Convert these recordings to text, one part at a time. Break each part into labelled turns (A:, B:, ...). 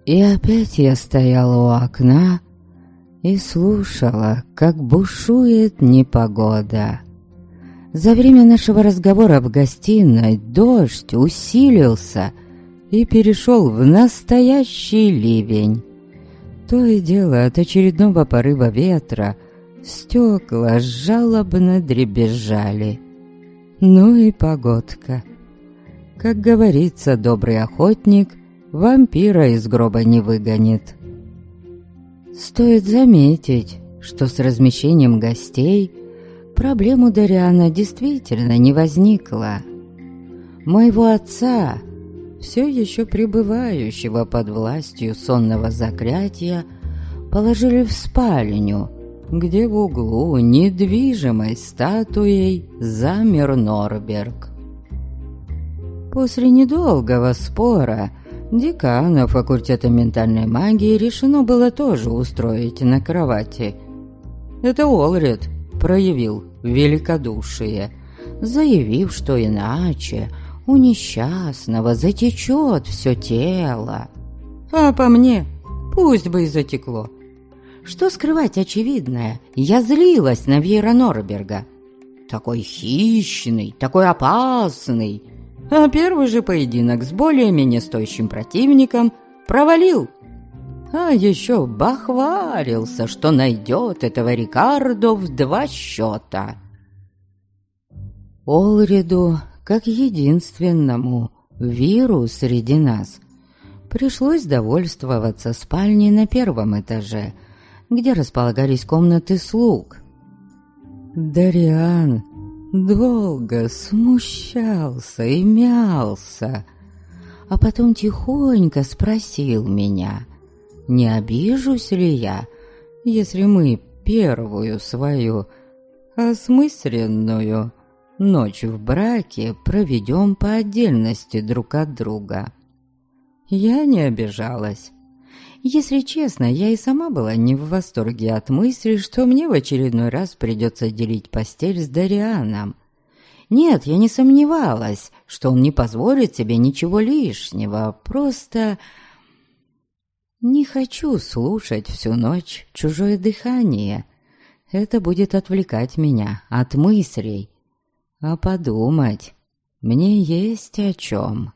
A: И опять я стояла у окна и слушала, как бушует непогода. За время нашего разговора в гостиной дождь усилился и перешел в настоящий ливень. То и дело от очередного порыва ветра стекла жалобно дребезжали. Ну и погодка. Как говорится, добрый охотник вампира из гроба не выгонит. Стоит заметить, что с размещением гостей проблем у Дариана действительно не возникло. Моего отца, все еще пребывающего под властью сонного заклятия, положили в спальню, где в углу недвижимой статуей замер Норберг. После недолгого спора декана факультета ментальной магии решено было тоже устроить на кровати. Это Олред проявил великодушие, заявив, что иначе у несчастного затечет все тело. А по мне, пусть бы и затекло. Что скрывать очевидное, я злилась на Вейра Норберга. Такой хищный, такой опасный. А первый же поединок с более-менее стоящим противником провалил. А еще бахвалился, что найдет этого Рикардо в 2 счета. Олреду, как единственному Виру среди нас, пришлось довольствоваться спальней на 1-м этаже, где располагались комнаты слуг. Дариан долго смущался и мялся, а потом тихонько спросил меня, не обижусь ли я, если мы первую свою осмысленную ночь в браке проведем по отдельности друг от друга. Я не обижалась. Если честно, я и сама была не в восторге от мысли, что мне в очередной раз придется делить постель с Дарианом. Нет, я не сомневалась, что он не позволит себе ничего лишнего, просто не хочу слушать всю ночь чужое дыхание. Это будет отвлекать меня от мыслей. А подумать мне есть о чем.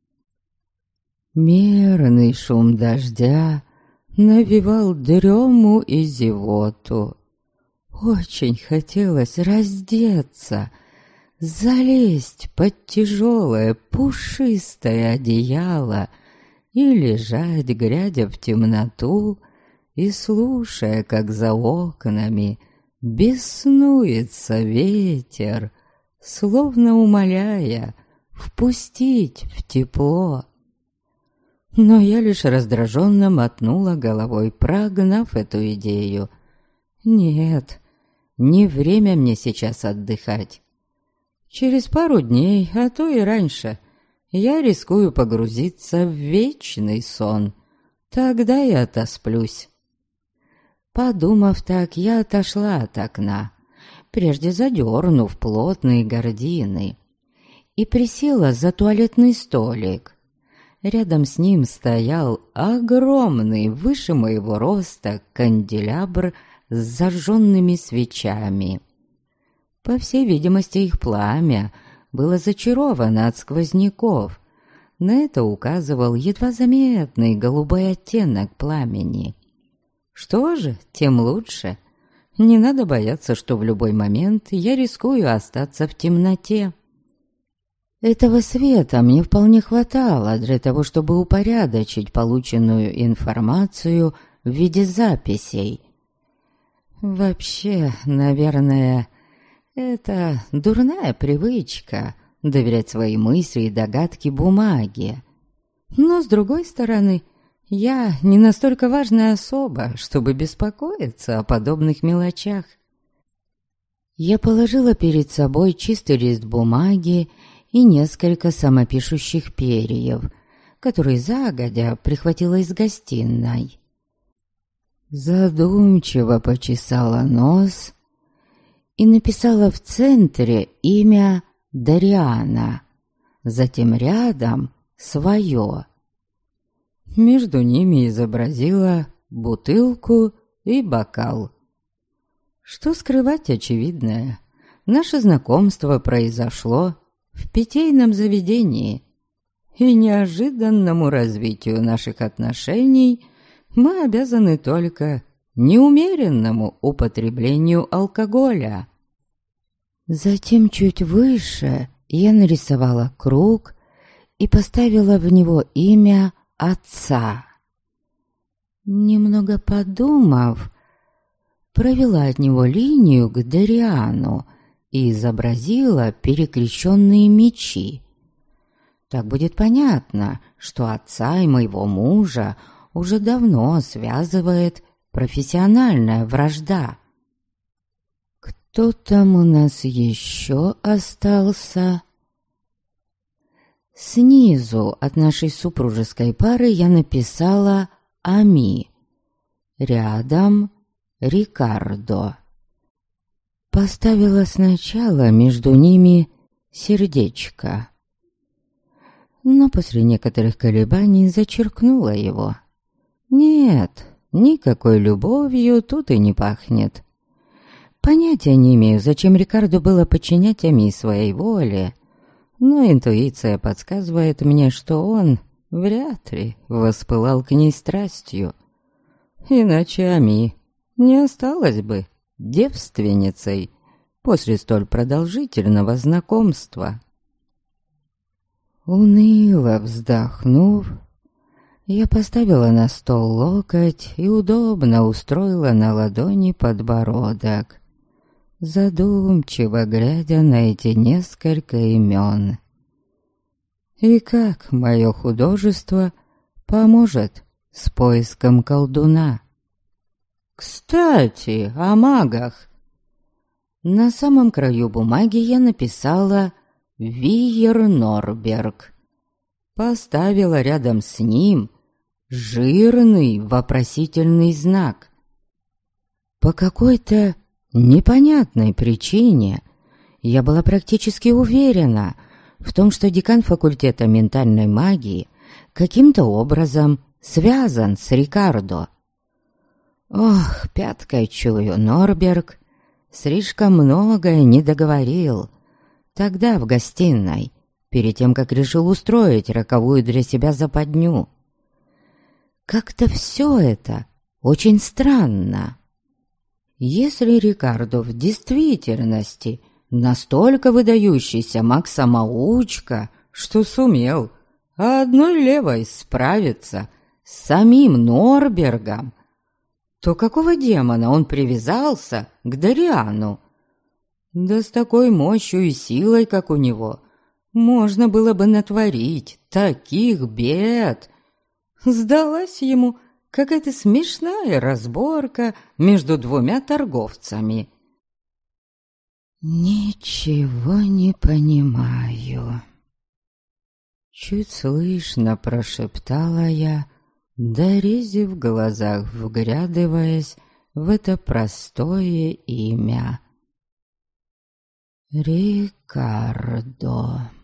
A: Мерный шум дождя навевал дрему и зевоту. Очень хотелось раздеться, залезть под тяжелое пушистое одеяло и лежать, глядя в темноту и слушая, как за окнами беснуется ветер, словно умоляя впустить в тепло. Но я лишь раздраженно мотнула головой, прогнав эту идею. Нет, не время мне сейчас отдыхать. Через пару дней, а то и раньше, я рискую погрузиться в вечный сон. Тогда я отосплюсь. Подумав так, я отошла от окна, прежде задернув плотные гардины, и присела за туалетный столик. Рядом с ним стоял огромный, выше моего роста, канделябр с зажженными свечами. По всей видимости, их пламя было зачаровано от сквозняков. На это указывал едва заметный голубой оттенок пламени. Что же, тем лучше. Не надо бояться, что в любой момент я рискую остаться в темноте. Этого света мне вполне хватало для того, чтобы упорядочить полученную информацию в виде записей. Вообще, наверное, это дурная привычка доверять свои мысли и догадки бумаге. Но, с другой стороны, я не настолько важная особа, чтобы беспокоиться о подобных мелочах. Я положила перед собой чистый лист бумаги и несколько самопишущих перьев, которые загодя прихватила из гостиной. Задумчиво почесала нос и написала в центре имя Дариана, затем рядом свое. Между ними изобразила бутылку и бокал. Что скрывать очевидное, наше знакомство произошло в питейном заведении, и неожиданному развитию наших отношений мы обязаны только неумеренному употреблению алкоголя. Затем чуть выше я нарисовала круг и поставила в него имя отца. Немного подумав, провела от него линию к Дориану и изобразила перекрещенные мечи. Так будет понятно, что отца и моего мужа уже давно связывает профессиональная вражда. Кто там у нас еще остался? Снизу от нашей супружеской пары я написала Ами. Рядом Рикардо. Поставила сначала между ними сердечко, но после некоторых колебаний зачеркнула его. Нет, никакой любовью тут и не пахнет. Понятия не имею, зачем Рикардо было подчинять Ами своей воле, но интуиция подсказывает мне, что он вряд ли воспылал к ней страстью. Иначе Ами не осталась бы девственницей после столь продолжительного знакомства. Уныло вздохнув, я поставила на стол локоть и удобно устроила на ладони подбородок, задумчиво глядя на эти несколько имен. И как мое художество поможет с поиском колдуна? Кстати, о магах. На самом краю бумаги я написала «Виер Норберг». Поставила рядом с ним жирный вопросительный знак. По какой-то непонятной причине я была практически уверена в том, что декан факультета ментальной магии каким-то образом связан с Рикардо. Ох, пяткой чую, Норберг слишком многое не договорил тогда в гостиной, перед тем, как решил устроить роковую для себя западню. Как-то все это очень странно. Если Рикардо в действительности настолько выдающийся маг-самоучка, что сумел одной левой справиться с самим Норбергом, то какого демона он привязался к Дориану? Да с такой мощью и силой, как у него, можно было бы натворить таких бед. Сдалась ему какая-то смешная разборка между двумя торговцами. «Ничего не понимаю», — чуть слышно прошептала я, дорези в глазах вглядываясь в это простое имя. Рикардо.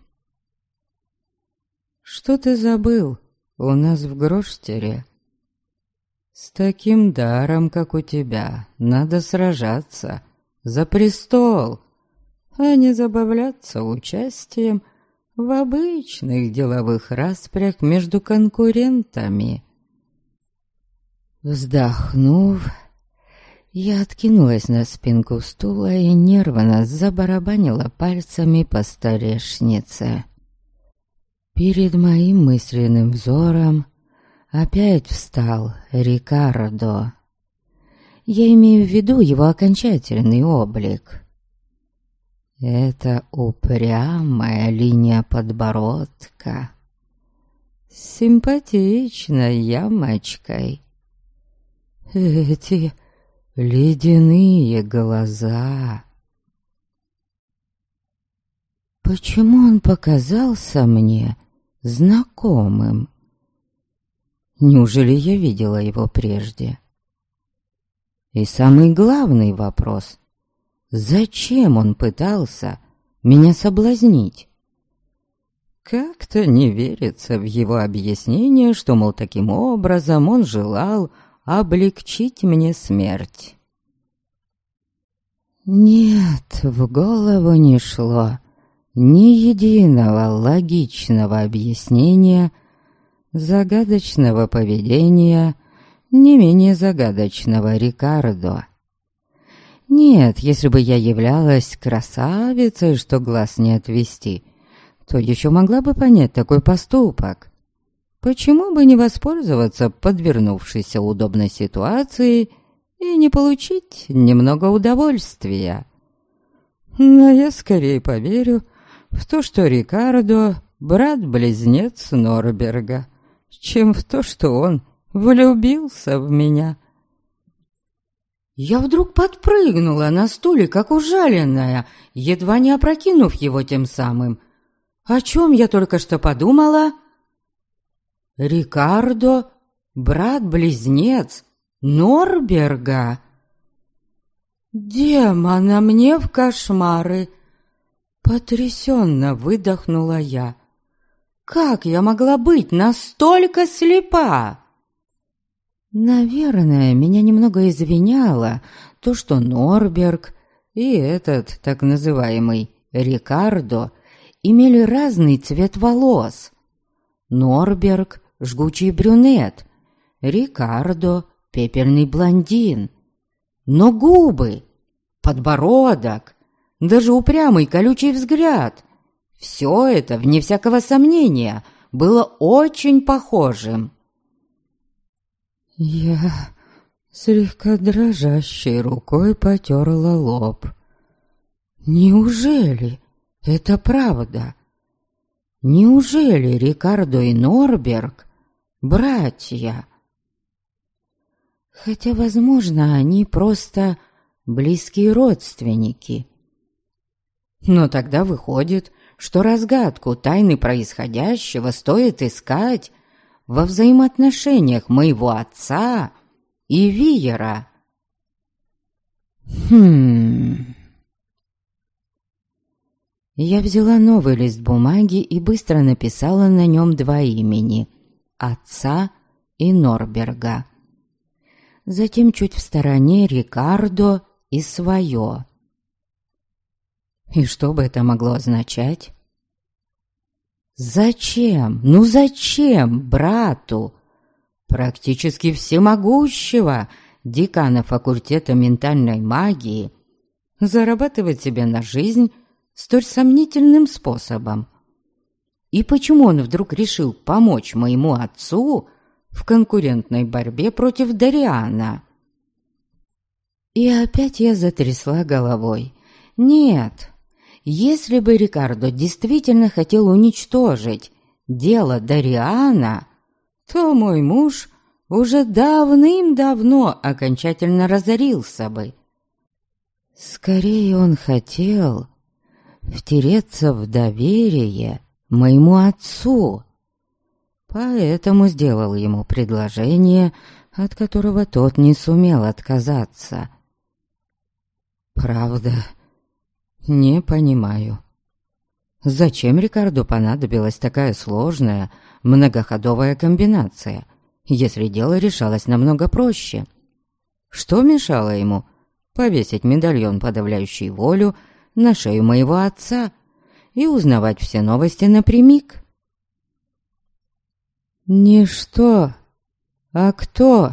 A: «Что ты забыл у нас в Гроштере? С таким даром, как у тебя, надо сражаться за престол, а не забавляться участием в обычных деловых распрях между конкурентами». Вздохнув, я откинулась на спинку стула и нервно забарабанила пальцами по столешнице. Перед моим мысленным взором опять встал Рикардо. Я имею в виду его окончательный облик. Это упрямая линия подбородка с симпатичной ямочкой. Эти ледяные глаза. Почему он показался мне знакомым? Неужели я видела его прежде? И самый главный вопрос: зачем он пытался меня соблазнить? Как-то не верится в его объяснение, что, мол, таким образом он желал облегчить мне смерть. Нет, в голову не шло ни единого логичного объяснения загадочного поведения не менее загадочного Рикардо. Нет, если бы я являлась красавицей, что глаз не отвести, то еще могла бы понять такой поступок. Почему бы не воспользоваться подвернувшейся удобной ситуацией и не получить немного удовольствия? Но я скорее поверю в то, что Рикардо — брат-близнец Норберга, чем в то, что он влюбился в меня. Я вдруг подпрыгнула на стуле, как ужаленная, едва не опрокинув его тем самым. О чем я только что подумала? Рикардо — брат-близнец Норберга. «Демона мне в кошмары!» Потрясенно выдохнула я. «Как я могла быть настолько слепа?» Наверное, меня немного извиняло то, что Норберг и этот так называемый Рикардо имели разный цвет волос. Норберг — жгучий брюнет, Рикардо — пепельный блондин. Но губы, подбородок, даже упрямый колючий взгляд — все это, вне всякого сомнения, было очень похожим. Я слегка дрожащей рукой потерла лоб. Неужели это правда? Неужели Рикардо и Норберг — братья? Хотя, возможно, они просто близкие родственники. Но тогда выходит, что разгадку тайны происходящего стоит искать во взаимоотношениях моего отца и Виера. Я взяла новый лист бумаги и быстро написала на нем два имени — отца и Норберга. Затем чуть в стороне Рикардо и свое. И что бы это могло означать? Зачем? Ну зачем брату, практически всемогущего декана факультета ментальной магии, зарабатывать себе на жизнь столь сомнительным способом? И почему он вдруг решил помочь моему отцу в конкурентной борьбе против Дариана? И опять я затрясла головой. Нет, если бы Рикардо действительно хотел уничтожить дело Дариана, то мой муж уже давным-давно окончательно разорился бы. Скорее он хотел втереться в доверие моему отцу, поэтому сделал ему предложение, от которого тот не сумел отказаться. Правда, не понимаю, зачем Рикардо понадобилась такая сложная, многоходовая комбинация, если дело решалось намного проще? Что мешало ему повесить медальон, подавляющий волю, на шею моего отца и узнавать все новости напрямик? Не что, а кто?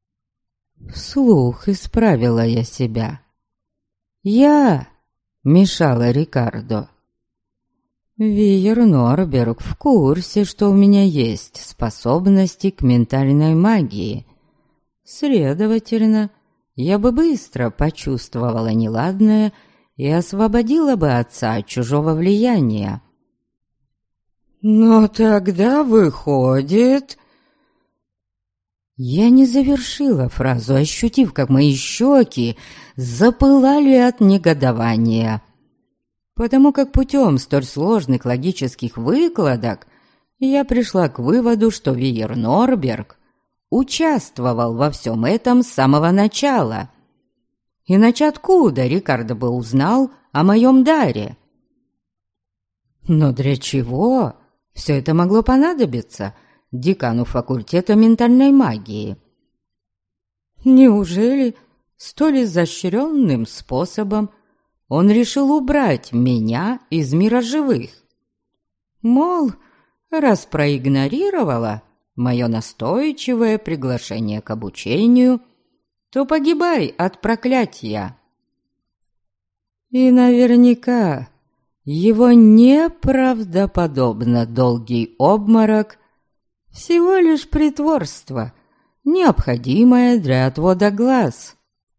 A: Вслух исправила я себя. Я мешала Рикардо. Виер Норберг в курсе, что у меня есть способности к ментальной магии. Следовательно, я бы быстро почувствовала неладное и освободила бы отца от чужого влияния. Но тогда выходит... Я не завершила фразу, ощутив, как мои щеки запылали от негодования, потому как путем столь сложных логических выкладок я пришла к выводу, что Виер Норберг участвовал во всем этом с самого начала. Иначе откуда Рикардо бы узнал о моем даре? Но для чего Все это могло понадобиться декану факультета ментальной магии. Неужели столь изощренным способом он решил убрать меня из мира живых? Мол, раз проигнорировала мое настойчивое приглашение к обучению, то погибай от проклятия. И наверняка его неправдоподобно долгий обморок — всего лишь притворство, необходимое для отвода глаз.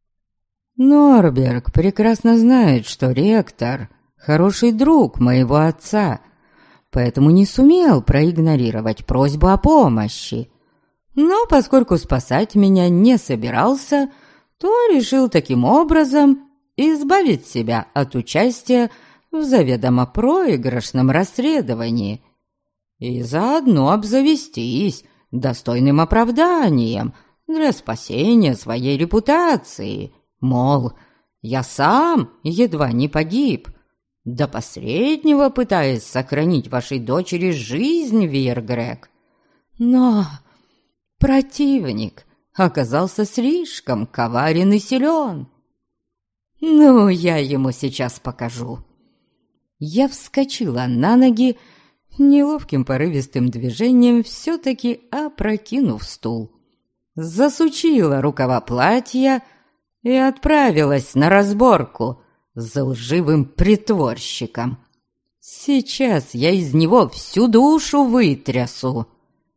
A: Норберг прекрасно знает, что ректор — хороший друг моего отца, поэтому не сумел проигнорировать просьбу о помощи. Но поскольку спасать меня не собирался, то решил таким образом избавить себя от участия в заведомо проигрышном расследовании и заодно обзавестись достойным оправданием для спасения своей репутации. Мол, я сам едва не погиб, до последнего пытаясь сохранить вашей дочери жизнь, Виергрек. Но противник оказался слишком коварен и силен. Ну, я ему сейчас покажу. Я вскочила на ноги, неловким порывистым движением все-таки опрокинув стул, засучила рукава платья и отправилась на разборку с лживым притворщиком. Сейчас я из него всю душу вытрясу.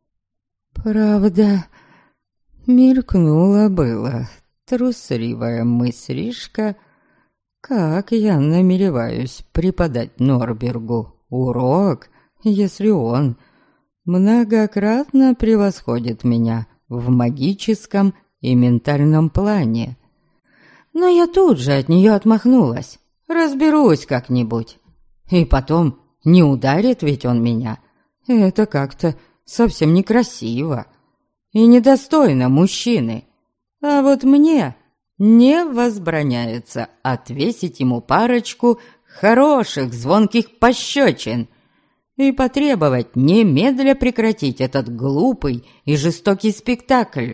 A: Правда, мелькнула было трусливая мыслишка, как я намереваюсь преподать Норбергу урок, если он многократно превосходит меня в магическом и ментальном плане. Но я тут же от нее отмахнулась. Разберусь как-нибудь. И потом, не ударит ведь он меня. Это как-то совсем некрасиво и недостойно мужчины. А вот мне не возбраняется отвесить ему парочку хороших звонких пощечин и потребовать немедля прекратить этот глупый и жестокий спектакль.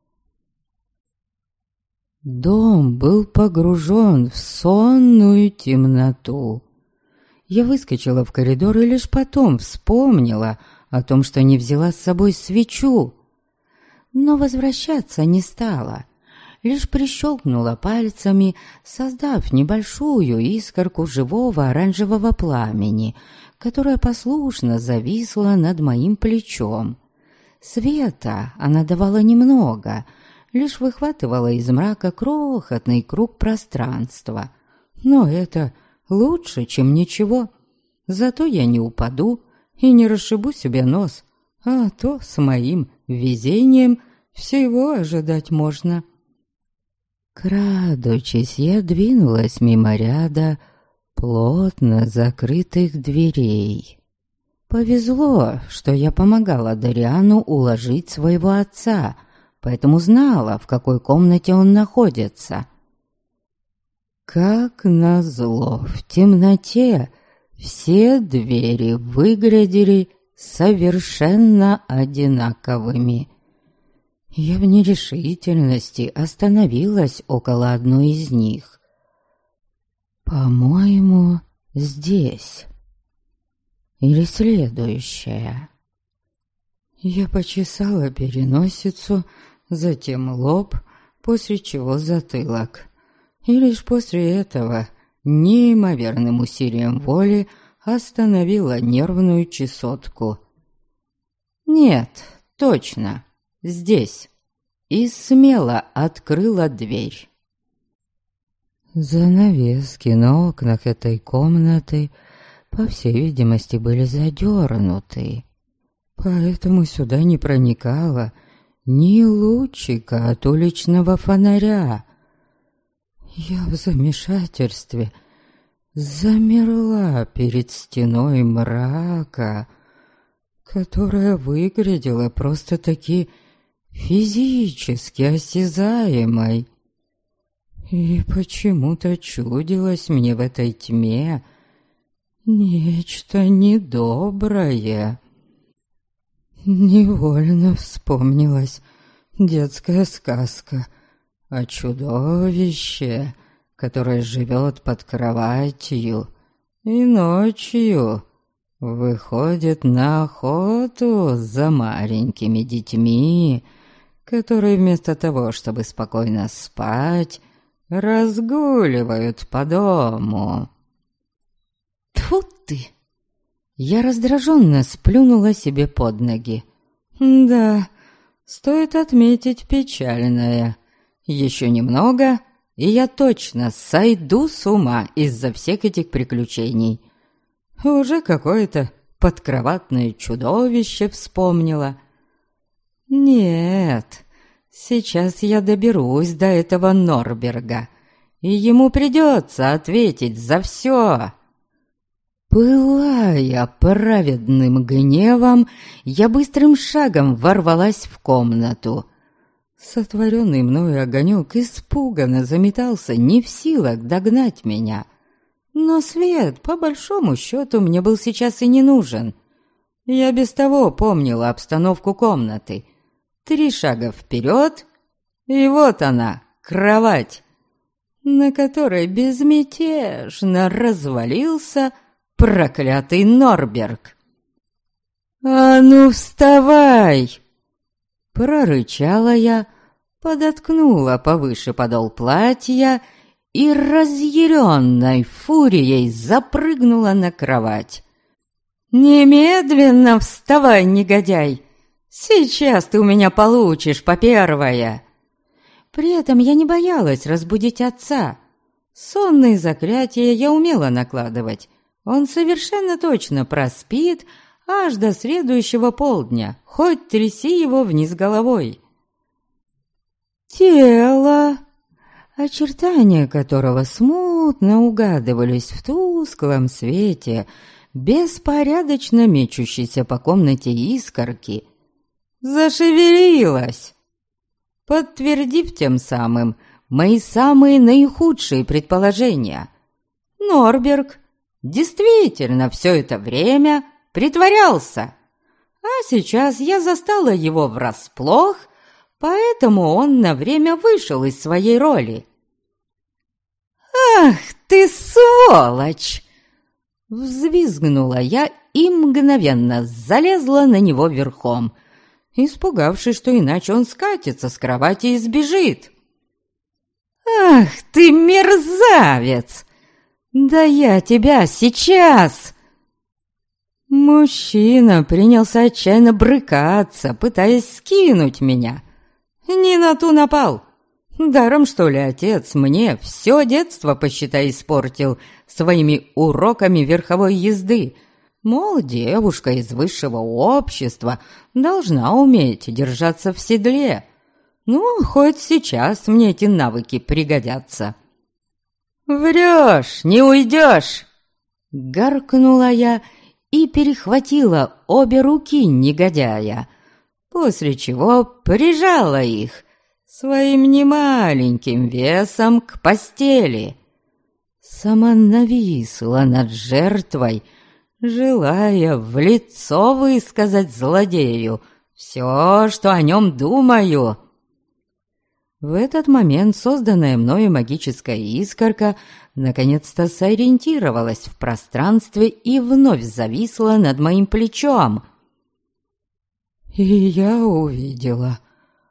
A: Дом был погружен в сонную темноту. Я выскочила в коридор и лишь потом вспомнила о том, что не взяла с собой свечу. Но возвращаться не стала, лишь прищелкнула пальцами, создав небольшую искорку живого оранжевого пламени, которая послушно зависла над моим плечом. Света она давала немного, лишь выхватывала из мрака крохотный круг пространства. Но это лучше, чем ничего. Зато я не упаду и не расшибу себе нос, а то с моим везением всего ожидать можно. Крадучись, я двинулась мимо ряда плотно закрытых дверей. Повезло, что я помогала Дариану уложить своего отца, поэтому знала, в какой комнате он находится. Как назло, в темноте все двери выглядели совершенно одинаковыми. Я в нерешительности остановилась около одной из них. По-моему, здесь. Или следующая. Я почесала переносицу, затем лоб, после чего затылок. И лишь после этого неимоверным усилием воли остановила нервную чесотку. Нет, точно, здесь. И смело открыла дверь. Занавески на окнах этой комнаты, по всей видимости, были задернуты, поэтому сюда не проникало ни лучика от уличного фонаря. Я в замешательстве замерла перед стеной мрака, которая выглядела просто-таки физически осязаемой. И почему-то чудилось мне в этой тьме нечто недоброе. Невольно вспомнилась детская сказка о чудовище, которое живет под кроватью и ночью выходит на охоту за маленькими детьми, которые вместо того, чтобы спокойно спать, разгуливают по дому. Тьфу ты! Я раздраженно сплюнула себе под ноги. Да, стоит отметить печальное. Еще немного, и я точно сойду с ума из-за всех этих приключений. Уже какое-то подкроватное чудовище вспомнила. Нет, сейчас я доберусь до этого Норберга, и ему придется ответить за все. Пылая праведным гневом, я быстрым шагом ворвалась в комнату. Сотворенный мною огонек испуганно заметался, не в силах догнать меня. Но свет, по большому счету, мне был сейчас и не нужен. Я без того помнила обстановку комнаты. 3 шага вперед, и вот она, кровать, на которой безмятежно развалился проклятый Норберг. «А ну, вставай!» Прорычала я, подоткнула повыше подол платья и разъяренной фурией запрыгнула на кровать. «Немедленно вставай, негодяй! Сейчас ты у меня получишь по первое!» При этом я не боялась разбудить отца. Сонные заклятия я умела накладывать. Он совершенно точно проспит аж до следующего полдня, хоть тряси его вниз головой. Тело, очертания которого смутно угадывались в тусклом свете беспорядочно мечущейся по комнате искорки, зашевелилось, подтвердив тем самым мои самые наихудшие предположения. Норберг действительно все это время притворялся, а сейчас я застала его врасплох, поэтому он на время вышел из своей роли. «Ах ты, сволочь!» Взвизгнула я и мгновенно залезла на него верхом, испугавшись, что иначе он скатится с кровати и сбежит. «Ах ты, мерзавец! Да я тебя сейчас!» Мужчина принялся отчаянно брыкаться, пытаясь скинуть меня. Не на ту напал. Даром, что ли, отец мне все детство, посчитай, испортил своими уроками верховой езды. Мол, девушка из высшего общества должна уметь держаться в седле. Ну, хоть сейчас мне эти навыки пригодятся. «Врешь, не уйдешь!» Гаркнула я и перехватила обе руки негодяя, после чего прижала их своим немаленьким весом к постели. Сама нависла над жертвой, желая в лицо высказать злодею все, что о нем думаю. В этот момент созданная мною магическая искорка наконец-то сориентировалась в пространстве и вновь зависла над моим плечом. И я увидела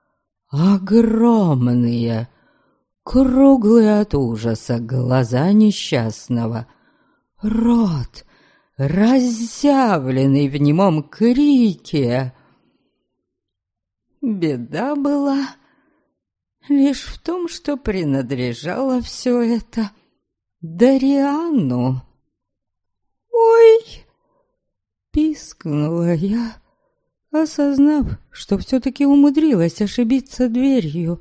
A: огромные, круглые от ужаса глаза несчастного, рот, разъявленный в немом крике. Беда была лишь в том, что принадлежало все это Дариану. «Ой!» — пискнула я, осознав, что все-таки умудрилась ошибиться дверью.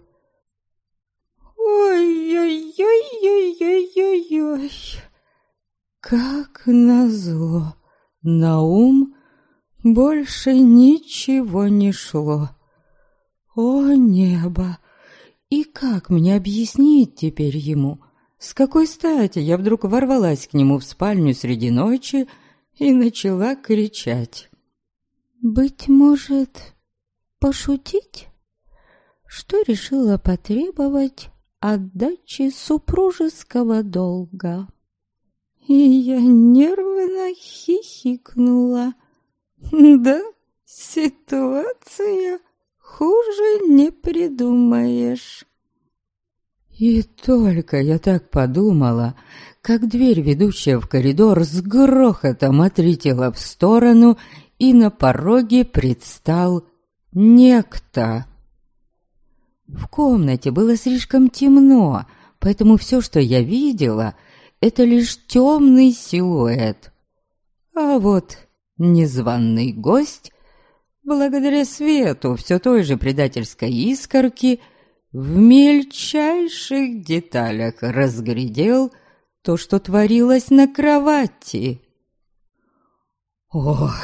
A: «Ой-ой-ой-ой-ой-ой-ой!» Как назло, на ум больше ничего не шло. О небо! И как мне объяснить теперь ему, с какой стати я вдруг ворвалась к нему в спальню среди ночи и начала кричать? Быть может, пошутить, что решила потребовать отдачи супружеского долга. И я нервно хихикнула. Да, ситуация хуже не придумаешь. И только я так подумала, как дверь, ведущая в коридор, с грохотом отлетела в сторону, и на пороге предстал некто. В комнате было слишком темно, поэтому все, что я видела, это лишь темный силуэт. А вот незваный гость, благодаря свету все той же предательской искорки, в мельчайших деталях разглядел то, что творилось на кровати. Ох!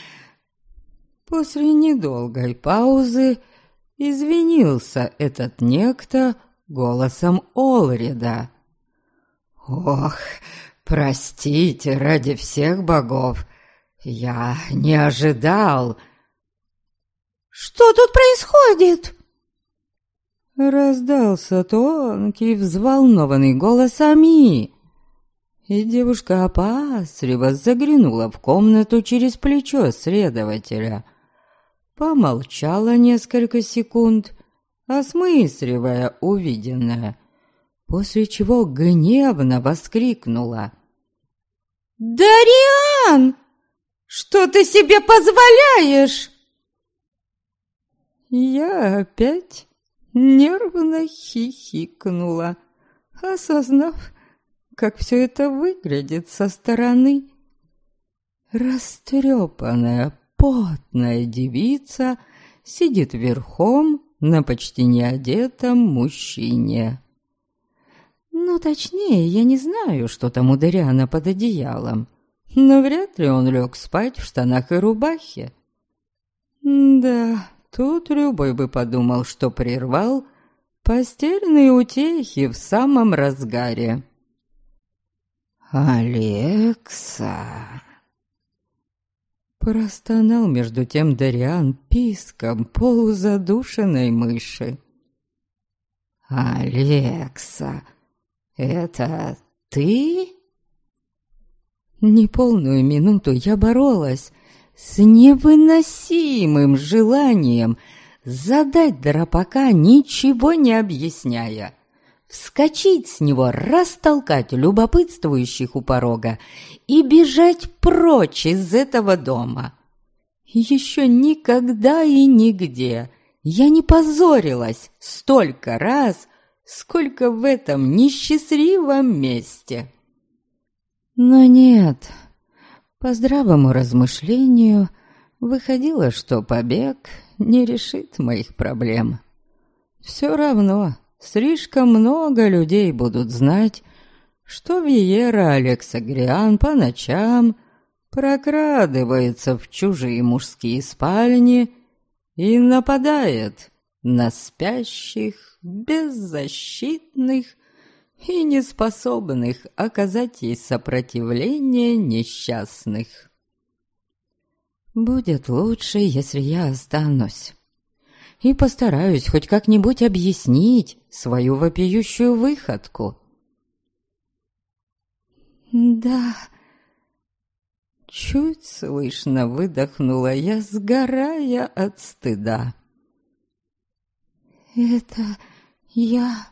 A: После недолгой паузы извинился этот некто голосом Олрида. «Ох, простите, ради всех богов, я не ожидал».
B: «Что тут происходит?»
A: Раздался тонкий, взволнованный голос Ами, и девушка опасливо заглянула в комнату через плечо следователя. Помолчала несколько секунд, осмысливая увиденное, после чего гневно воскликнула.
B: «Дариан! Что ты себе позволяешь?»
A: Я опять нервно хихикнула, осознав, как все это выглядит со стороны. Растрепанная, потная девица сидит верхом на почти неодетом мужчине. Ну, точнее, я не знаю, что там у Дариана под одеялом, но вряд ли он лег спать в штанах и рубахе. Да, тут любой бы подумал, что прервал постельные утехи в самом разгаре. «Алекса!» Простонал между тем Дариан писком полузадушенной мыши. «Алекса, это ты?» Неполную минуту я боролась с невыносимым желанием задать драпака, ничего не объясняя, вскочить с него, растолкать любопытствующих у порога и бежать прочь из этого дома. Еще никогда и нигде я не позорилась столько раз, сколько в этом несчастливом месте. Но нет, по здравому размышлению выходило, что побег не решит моих проблем. Все равно слишком много людей будут знать, что Виера Алексагриан по ночам прокрадывается в чужие мужские спальни и нападает на спящих, беззащитных и неспособных оказать ей сопротивление несчастных. Будет лучше, если я останусь, и постараюсь хоть как-нибудь объяснить свою вопиющую выходку. «Да...» Чуть слышно выдохнула я, сгорая от стыда. «Это я...»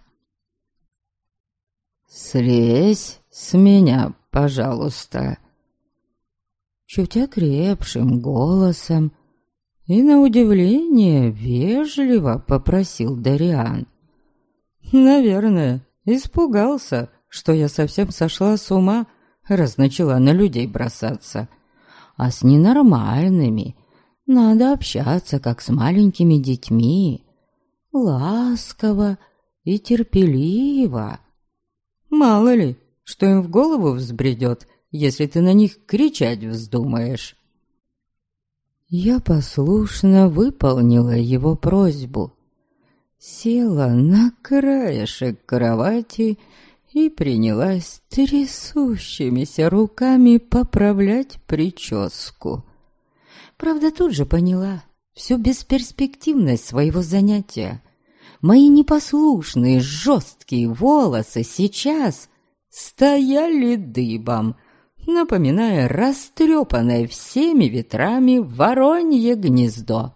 A: «Слезь с меня, пожалуйста!» Чуть окрепшим голосом и, на удивление, вежливо попросил Дариан. Наверное, испугался, что я совсем сошла с ума, раз начала на людей бросаться. А с ненормальными надо общаться, как с маленькими детьми, ласково и терпеливо. Мало ли, что им в голову взбредет, если ты на них кричать вздумаешь. Я послушно выполнила его просьбу, села на краешек кровати и принялась трясущимися руками поправлять прическу. Правда, тут же поняла всю бесперспективность своего занятия. Мои непослушные жесткие волосы сейчас стояли дыбом, напоминая растрепанное всеми ветрами воронье гнездо.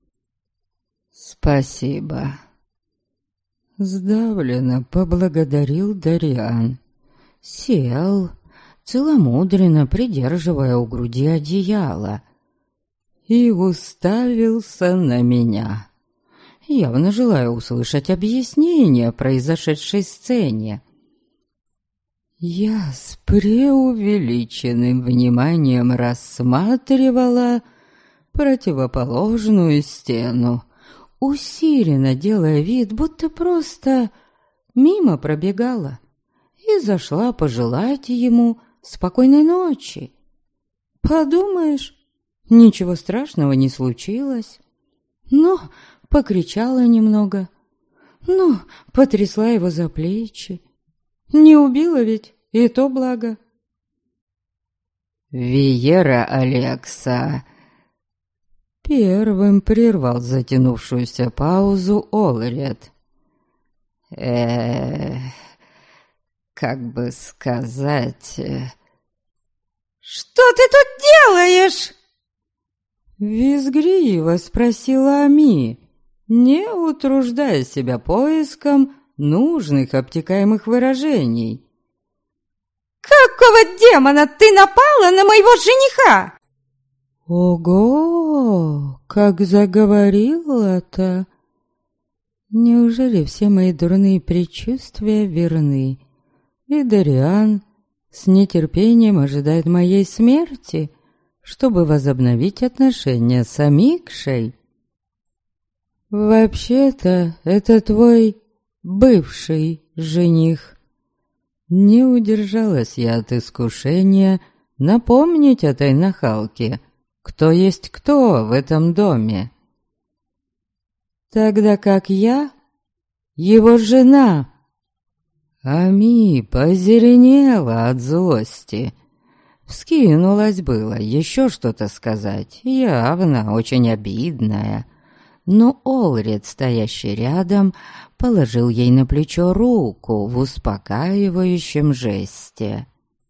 A: «Спасибо», — сдавленно поблагодарил Дариан. Сел, целомудренно придерживая у груди одеяло, и уставился на меня, явно желая услышать объяснение произошедшей сцене. Я с преувеличенным вниманием рассматривала противоположную стену, усиленно делая вид, будто просто мимо пробегала, и зашла пожелать ему спокойной ночи. Подумаешь, ничего страшного не случилось. Ну, покричала немного, ну, потрясла его за плечи. Не убила ведь, и то благо. «Виера Алекса!» Первым прервал затянувшуюся паузу Олред. Как бы сказать...
B: «Что ты тут делаешь?»
A: Визгливо спросила Ами, не утруждая себя поиском нужных обтекаемых выражений.
B: «Какого демона ты напала на моего жениха?»
A: Ого, как заговорила-то! Неужели все мои дурные предчувствия верны, и Дариан с нетерпением ожидает моей смерти, чтобы возобновить отношения с Амикшей? Вообще-то, это твой бывший жених. Не удержалась я от искушения напомнить этой нахалке, кто есть кто в этом доме. Тогда как я его жена. Ами позеленела от злости. Вскинулась было еще что-то сказать, явно очень обидное. Но Олред, стоящий рядом, положил ей на плечо руку в успокаивающем жесте.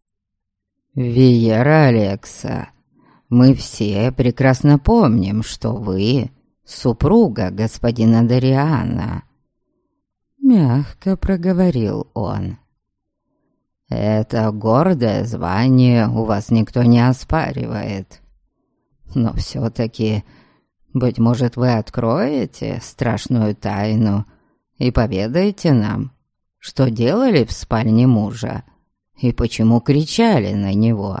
A: «Виера Алекса, мы все прекрасно помним, что вы супруга господина Дариана», — мягко проговорил он. «Это гордое звание у вас никто не оспаривает. Но все-таки, быть может, вы откроете страшную тайну и поведаете нам, что делали в спальне мужа и почему кричали на него».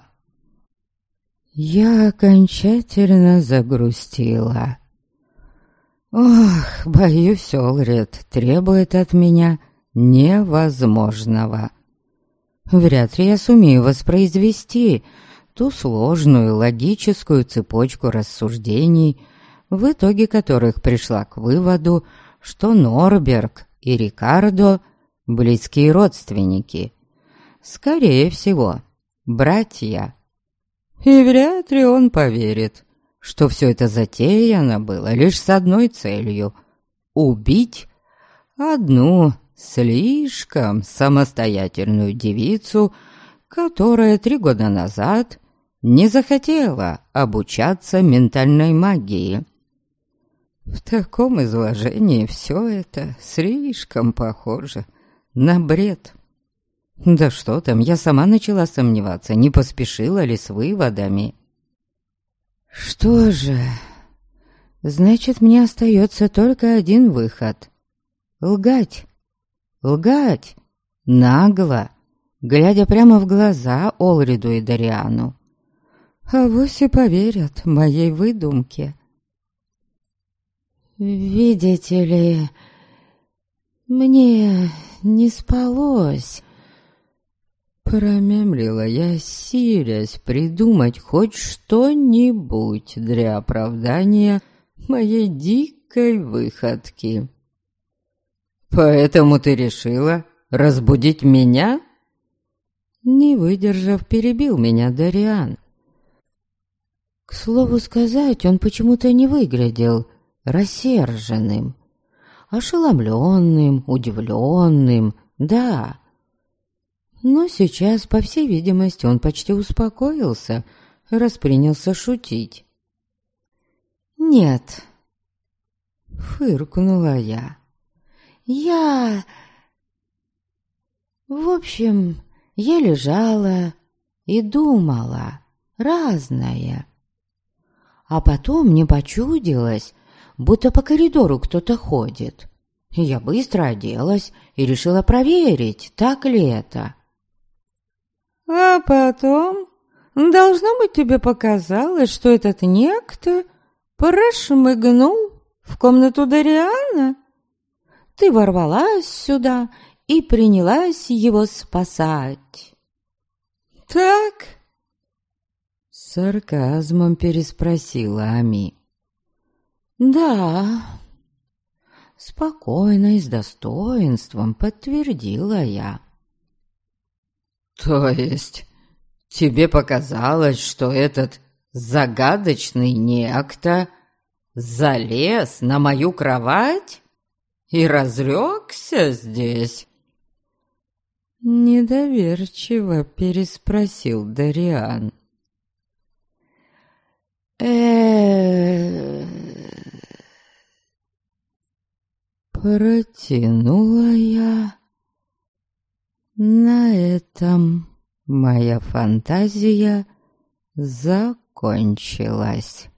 A: Я окончательно загрустила. Ох, боюсь, Олред требует от меня невозможного. Вряд ли я сумею воспроизвести ту сложную логическую цепочку рассуждений, в итоге которых пришла к выводу, что Норберг и Рикардо — близкие родственники. Скорее всего, братья. И вряд ли он поверит, что все это затеяно было лишь с одной целью — убить одну слишком самостоятельную девицу, которая 3 года назад не захотела обучаться ментальной магии. В таком изложении все это слишком похоже на бред. Да что там, я сама начала сомневаться, не поспешила ли с выводами. Что же, значит, мне остается только один выход — лгать. Лгать нагло, глядя прямо в глаза Олриду и Дариану. Авось и поверят моей выдумке. «Видите ли, мне не спалось», — промямлила я, силясь придумать хоть что-нибудь для оправдания моей дикой выходки. «Поэтому ты решила разбудить меня?» Не выдержав, перебил меня Дариан. К слову сказать, он почему-то не выглядел рассерженным, ошеломленным, удивленным, да. Но сейчас, по всей видимости, он почти успокоился, раз принялся шутить. «Нет», — фыркнула я. В общем, я лежала и думала разное. А потом мне почудилось, будто по коридору кто-то ходит. Я быстро оделась и решила проверить, так ли это.
B: А потом, должно быть, тебе показалось, что этот некто прошмыгнул в комнату Дариана? Ты ворвалась сюда и принялась его спасать. Так?
A: С сарказмом переспросила Ами. Да, спокойно и с достоинством подтвердила я. То есть тебе показалось, что этот загадочный некто залез на мою кровать и разлегся здесь? Недоверчиво переспросил Дариан. Протянула я. На этом моя фантазия закончилась.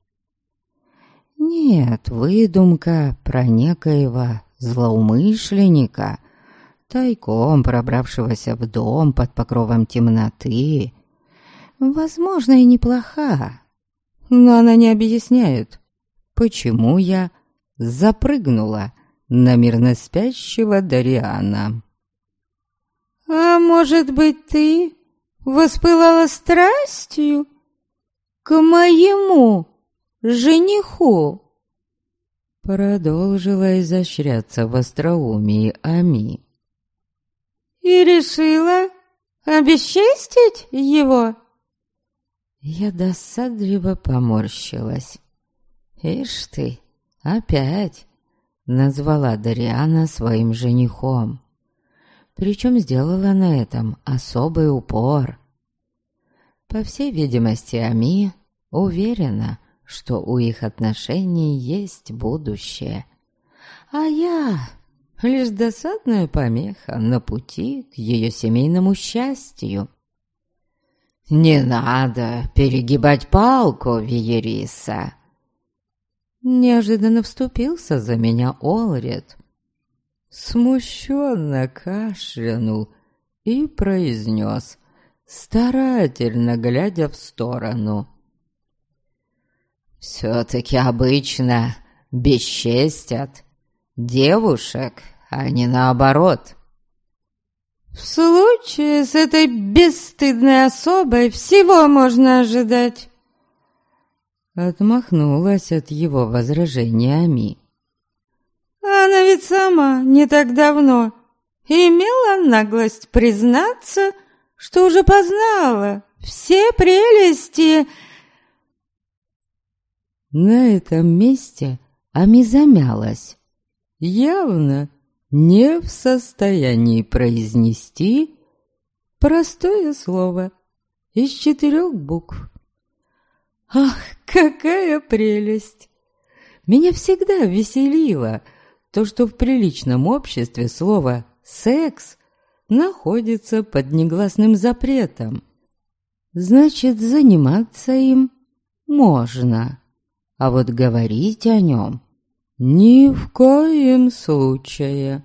A: Нет, выдумка про некоего злоумышленника, тайком пробравшегося в дом под покровом темноты, возможно, и неплоха, но она не объясняет, почему я запрыгнула на мирно спящего Дариана.
B: А может быть, ты воспылала страстью к моему жениху?
A: Продолжила изощряться в остроумии Ами.
B: И решила обесчестить его?
A: Я досадливо поморщилась. Ишь ты, опять назвала Дариана своим женихом. Причем сделала на этом особый упор. По всей видимости, Ами уверена, что у их отношений есть будущее. А я лишь досадная помеха на пути к ее семейному счастью. «Не надо перегибать палку, Виериса!» Неожиданно вступился за меня Олред. Смущенно кашлянул и произнес, старательно глядя в сторону. «Все-таки обычно бесчестят девушек, а не наоборот».
B: В случае с этой бесстыдной особой всего можно ожидать.
A: Отмахнулась от его возражения Ами.
B: Она ведь сама не так давно имела наглость признаться, что уже познала все прелести.
A: На этом месте Ами замялась, явно не в состоянии произнести простое слово из 4 букв. Ах, какая прелесть! Меня всегда веселило то, что в приличном обществе слово «секс» находится под негласным запретом. Значит, заниматься им можно, а вот говорить о нем ни в коем случае.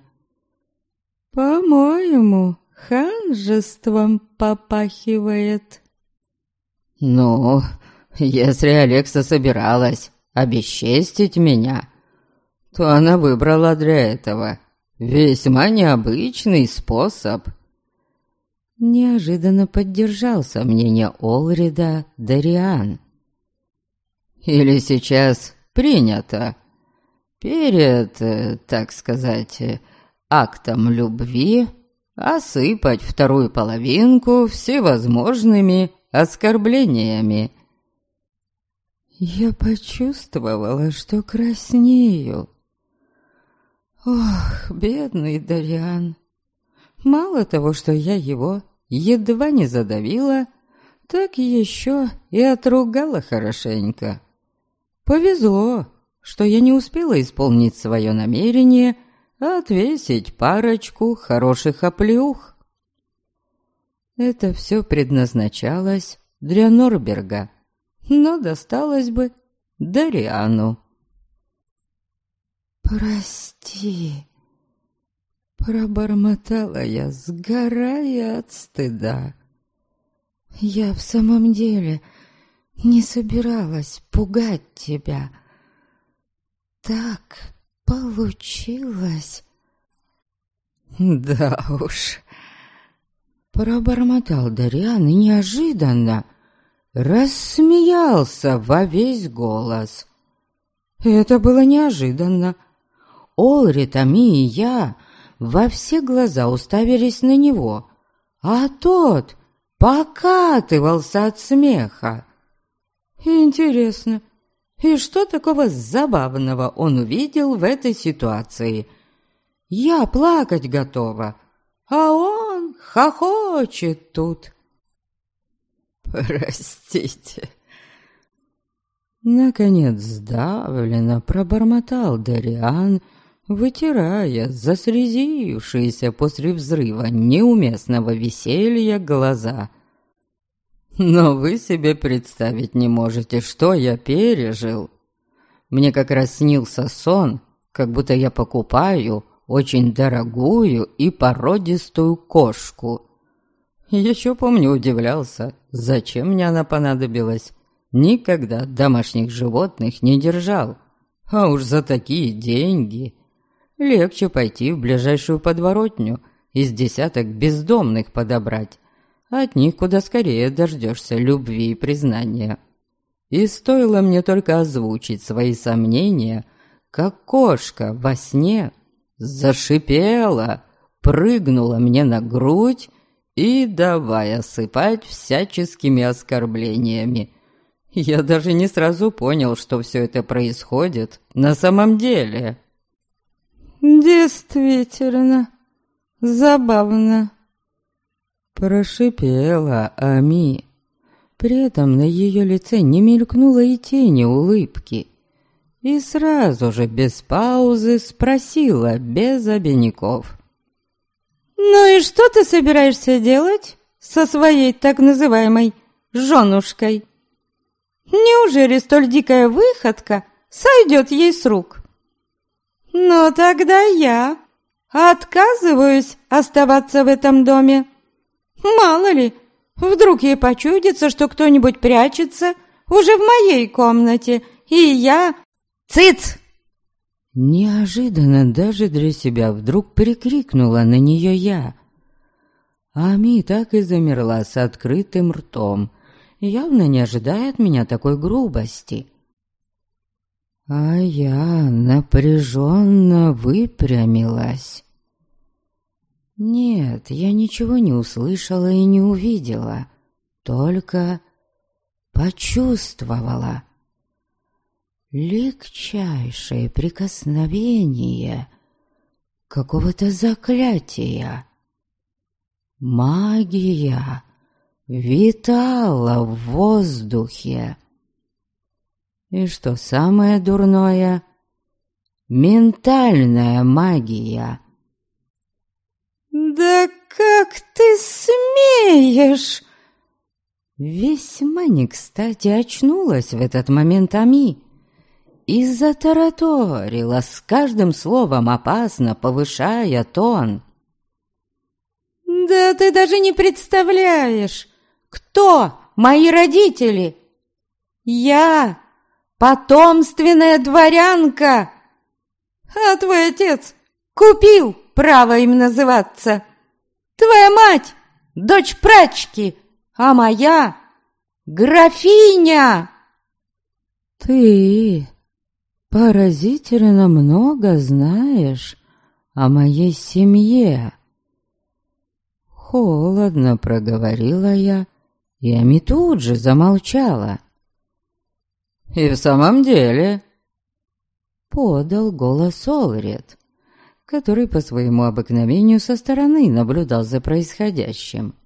A: По-моему, ханжеством попахивает. Ну, если Алекса собиралась обесчестить меня, то она выбрала для этого весьма необычный способ. Неожиданно поддержал сомнение Олрида Дариан. Или сейчас принято перед, так сказать, актом любви осыпать вторую половинку всевозможными оскорблениями. Я почувствовала, что краснею. Ох, бедный Дариан. Мало того, что я его едва не задавила, так еще и отругала хорошенько. Повезло, что я не успела исполнить свое намерение отвесить парочку хороших оплеух. Это все предназначалось для Норберга, но досталось бы Дариану. «Прости», — пробормотала я, сгорая от стыда. «Я в самом деле не собиралась пугать тебя. Так получилось». «Да уж», — пробормотал Дариан и неожиданно рассмеялся во весь голос. Это было неожиданно. Олрит, Ами и я во все глаза уставились на него, а тот покатывался от смеха. Интересно, и что такого забавного он увидел в этой ситуации? Я плакать готова, а он хохочет тут. «Простите». Наконец сдавленно пробормотал Дариан, вытирая заслезившиеся после взрыва неуместного веселья глаза. «Но вы себе представить не можете, что я пережил. Мне как раз снился сон, как будто я покупаю очень дорогую и породистую кошку. Еще помню, удивлялся, зачем мне она понадобилась. Никогда домашних животных не держал, а уж за такие деньги легче пойти в ближайшую подворотню из десяток бездомных подобрать. От них куда скорее дождешься любви и признания. И стоило мне только озвучить свои сомнения, как кошка во сне зашипела, прыгнула мне на грудь и давай осыпать всяческими оскорблениями. Я даже не сразу понял, что все это происходит на самом деле.
B: «Действительно забавно», —
A: прошипела Ами. При этом на ее лице не мелькнуло и тени улыбки. И сразу же, без паузы, спросила без обиняков.
B: «Ну и что ты собираешься делать со своей так называемой женушкой? Неужели столь дикая выходка сойдет ей с рук? Но тогда я отказываюсь оставаться в этом доме. Мало ли, вдруг ей почудится, что кто-нибудь прячется уже в моей комнате, и я... Цыц!»
A: Неожиданно даже для себя вдруг прикрикнула на нее я. Ами так и замерла с открытым ртом, явно не ожидая от меня такой грубости. А я напряженно выпрямилась. Нет, я ничего не услышала и не увидела, только почувствовала легчайшее прикосновение какого-то заклятия. Магия витала в воздухе. И что самое дурное, ментальная магия.
B: «Да как ты смеешь?»
A: Весьма не кстати очнулась в этот момент Ами и затараторила, с каждым словом опасно повышая тон.
B: «Да ты даже не представляешь, кто мои родители! Я потомственная дворянка, а твой отец купил право им называться. Твоя мать — дочь прачки, а моя — графиня!»
A: «Ты поразительно много знаешь о моей семье», — холодно проговорила я, и Ами тут же замолчала. И в самом деле, подал голос Олред, который по своему обыкновению со стороны наблюдал за происходящим.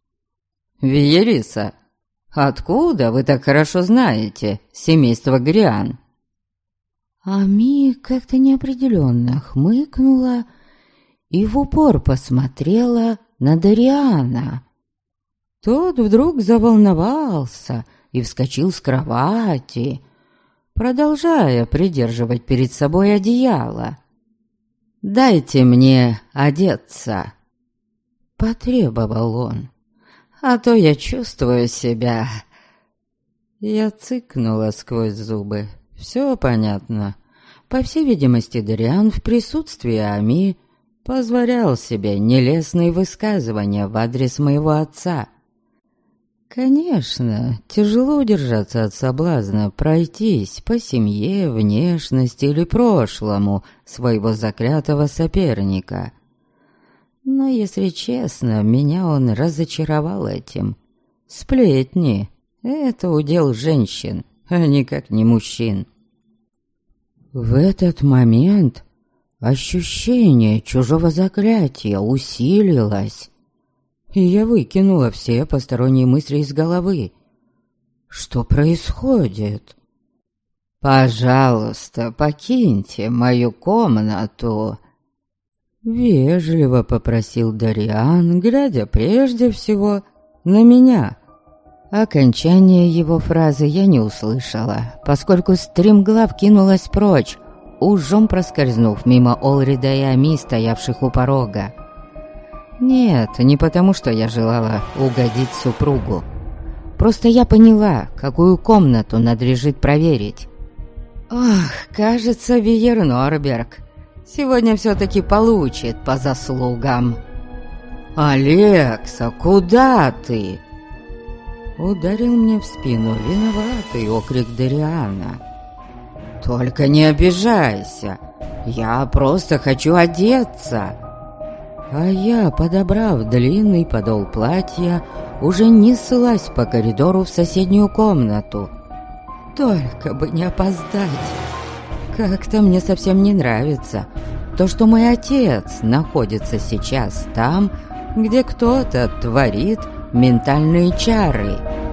A: «Виериса, откуда вы так хорошо знаете семейство Гриан?»
B: Ами как-то неопределенно хмыкнула и в упор посмотрела на Дариана. Тот вдруг заволновался и вскочил с кровати, продолжая придерживать перед собой одеяло.
A: «Дайте мне одеться», — потребовал он, «а то я чувствую себя...» Я цыкнула сквозь зубы. «Все понятно. По всей видимости, Дариан в присутствии Ами позволял себе нелестные высказывания в адрес моего отца. Конечно, тяжело удержаться от соблазна пройтись по семье, внешности или прошлому своего заклятого соперника. Но, если честно, меня он разочаровал этим. Сплетни — это удел женщин, а никак не мужчин. В этот момент ощущение чужого заклятия усилилось, и я выкинула все посторонние мысли из головы. Что происходит? «Пожалуйста, покиньте мою комнату», — вежливо попросил Дариан, глядя прежде всего на меня. Окончание его фразы я не услышала, поскольку стремглав кинулась прочь, ужом проскользнув мимо Олрида и Ами, стоявших у порога. Нет, не потому, что я желала угодить супругу. Просто я поняла, какую комнату надлежит проверить. Ох, кажется, Виер Норберг сегодня все-таки получит по заслугам. «Алекса, куда ты?» Ударил мне в спину виноватый окрик Дариана. «Только не обижайся, я просто хочу одеться». А я, подобрав длинный подол платья, уже неслась по коридору в соседнюю комнату. Только бы не опоздать. Как-то мне совсем не нравится то, что мой отец находится сейчас там, где кто-то творит ментальные чары.